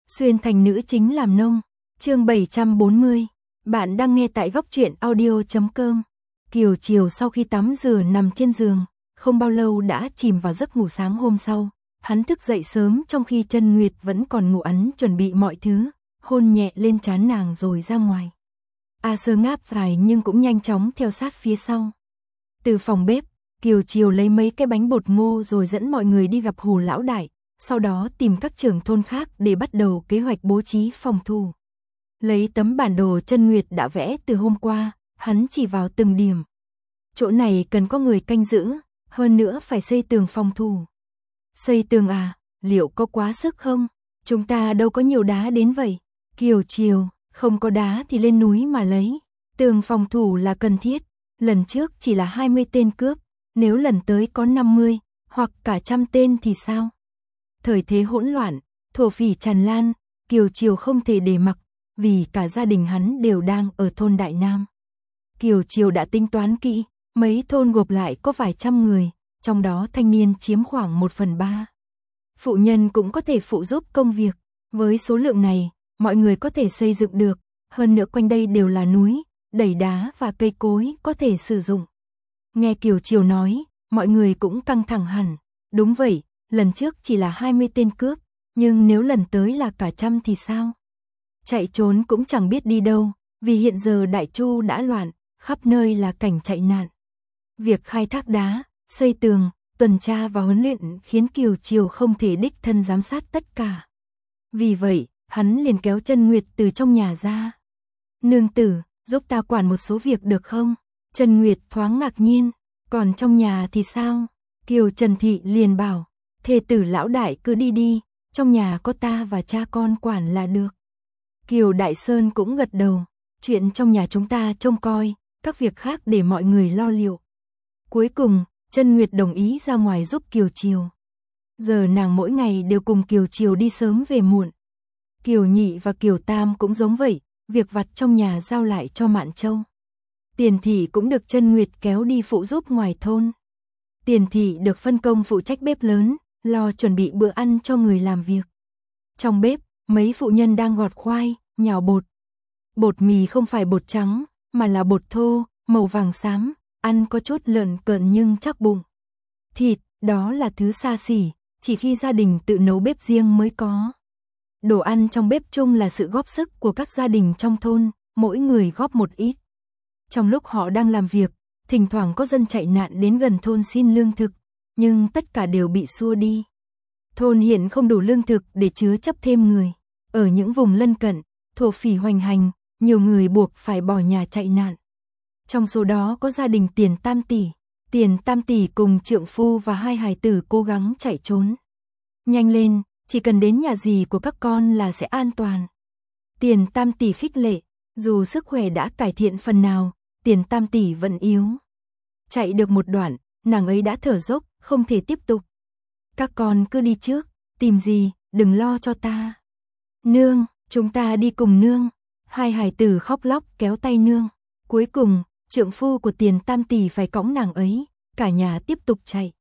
Xuyên thành nữ chính làm nông. Chương 740. Bạn đang nghe tại góc truyện audio.com. Kiều chiều sau khi tắm rửa nằm trên giường, không bao lâu đã chìm vào giấc ngủ. Sáng hôm sau, hắn thức dậy sớm trong khi Chân Nguyệt vẫn còn ngủ. Hắn chuẩn bị mọi thứ, hôn nhẹ lên trán nàng rồi ra ngoài. A Sơ ngáp dài nhưng cũng nhanh chóng theo sát phía sau. Từ phòng bếp, Kiều chiều lấy mấy cái bánh bột ngô rồi dẫn mọi người đi gặp Hồ lão đại, sau đó tìm các trưởng thôn khác để bắt đầu kế hoạch bố trí phòng thủ. Lấy tấm bản đồ Chân Nguyệt đã vẽ từ hôm qua, hắn chỉ vào từng điểm. Chỗ này cần có người canh giữ, hơn nữa phải xây tường phòng thủ. Xây tường à, liệu có quá sức không? Chúng ta đâu có nhiều đá đến vậy. Kiều chiều, không có đá thì lên núi mà lấy. Tường phòng thủ là cần thiết, lần trước chỉ là 20 tên cướp, nếu lần tới có 50, hoặc cả 100 tên thì sao? Thời thế hỗn loạn, thổ phỉ tràn lan, Kiều chiều không thể để mặc, vì cả gia đình hắn đều đang ở thôn Đại Nam. Kiều chiều đã tính toán kỹ, mấy thôn gộp lại có vài trăm người, trong đó thanh niên chiếm khoảng 1/3. Phụ nhân cũng có thể phụ giúp công việc, với số lượng này, mọi người có thể xây dựng được, hơn nữa quanh đây đều là núi, đẩy đá và cây cối có thể sử dụng. Nghe Kiều chiều nói, mọi người cũng căng thẳng hẳn. Đúng vậy, lần trước chỉ là 20 tên cướp, nhưng nếu lần tới là cả 100 thì sao? Chạy trốn cũng chẳng biết đi đâu, vì hiện giờ Đại Chu đã loạn, khắp nơi là cảnh chạy nạn. Việc khai thác đá, xây tường, tuần tra và huấn luyện khiến Kiều chiều không thể đích thân giám sát tất cả. Vì vậy, hắn liền kéo Chân Nguyệt từ trong nhà ra. Nương tử, giúp ta quản một số việc được không? Chân Nguyệt thoáng ngạc nhiên, còn trong nhà thì sao? Kiều Trần Thị liền bảo, thê tử lão đại cứ đi đi, trong nhà có ta và cha con quản là được. Kiều Đại Sơn cũng gật đầu, chuyện trong nhà chúng ta trông coi, các việc khác để mọi người lo liệu. Cuối cùng, Chân Nguyệt đồng ý ra ngoài giúp Kiều chiều. Giờ nàng mỗi ngày đều cùng Kiều chiều đi sớm về muộn. Kiều Nhị và Kiều Tam cũng giống vậy, việc vặt trong nhà giao lại cho Mạn Châu. Tiền Thị cũng được Chân Nguyệt kéo đi phụ giúp ngoài thôn. Tiền Thị được phân công phụ trách bếp lớn, lo chuẩn bị bữa ăn cho người làm việc. Trong bếp, mấy phụ nhân đang gọt khoai, nhào bột. Bột mì không phải bột trắng, mà là bột thô, màu vàng xám, ăn có chút lợn cợn nhưng chắc bụng. Thịt, đó là thứ xa xỉ, chỉ khi gia đình tự nấu bếp riêng mới có. Đồ ăn trong bếp chung là sự góp sức của các gia đình trong thôn, mỗi người góp một ít. Trong lúc họ đang làm việc, thỉnh thoảng có dân chạy nạn đến gần thôn xin lương thực, nhưng tất cả đều bị xua đi. Thôn hiện không đủ lương thực để chứa chấp thêm người. Ở những vùng lân cận, thổ phỉ hoành hành, nhiều người buộc phải bỏ nhà chạy nạn. Trong số đó có gia đình Tiền Tam Tỷ. Tiền Tam Tỷ cùng trượng phu và 2 hài tử cố gắng chạy trốn. Nhanh lên, chỉ cần đến nhà dì của các con là sẽ an toàn. Tiền Tam Tỷ khích lệ, dù sức khỏe đã cải thiện phần nào, Tiền Tam Tỷ vẫn yếu. Chạy được một đoạn, nàng ấy đã thở dốc, không thể tiếp tục. Các con cứ đi trước, tìm gì, đừng lo cho ta. Nương, chúng ta đi cùng nương. 2 hài tử khóc lóc kéo tay nương. Cuối cùng, trượng phu của Tiền Tam Tỷ phải cõng nàng ấy, cả nhà tiếp tục chạy.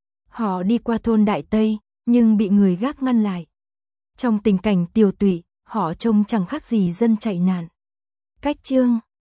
Họ đi qua thôn Đại Tây, nhưng bị người gác ngăn lại. Trong tình cảnh tiều tụy, họ trông chẳng khác gì dân chạy nạn. Cách chương